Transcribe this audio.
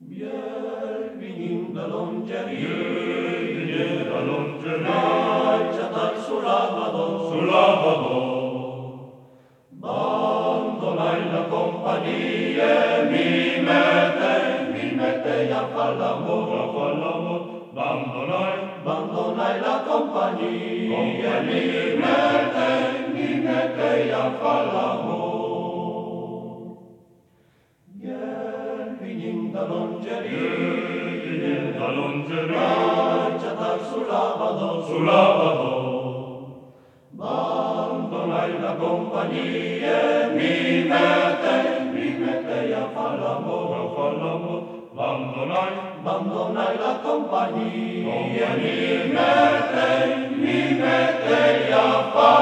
Venim da longerie, Vieni da longerie, lasciati sulla Madonna, sulla Madonna. abbandonai la compagnia e mi mettei a far l'amore, abbandonai la compagnia e mi mettei a far l'amore. Venim da longerie, Da longerie, lasciati sulla Madonna, sulla Madonna. abbandonai la compagnia e mi mettei a far l'amore, abbandonai la compagnia e mi mettei a far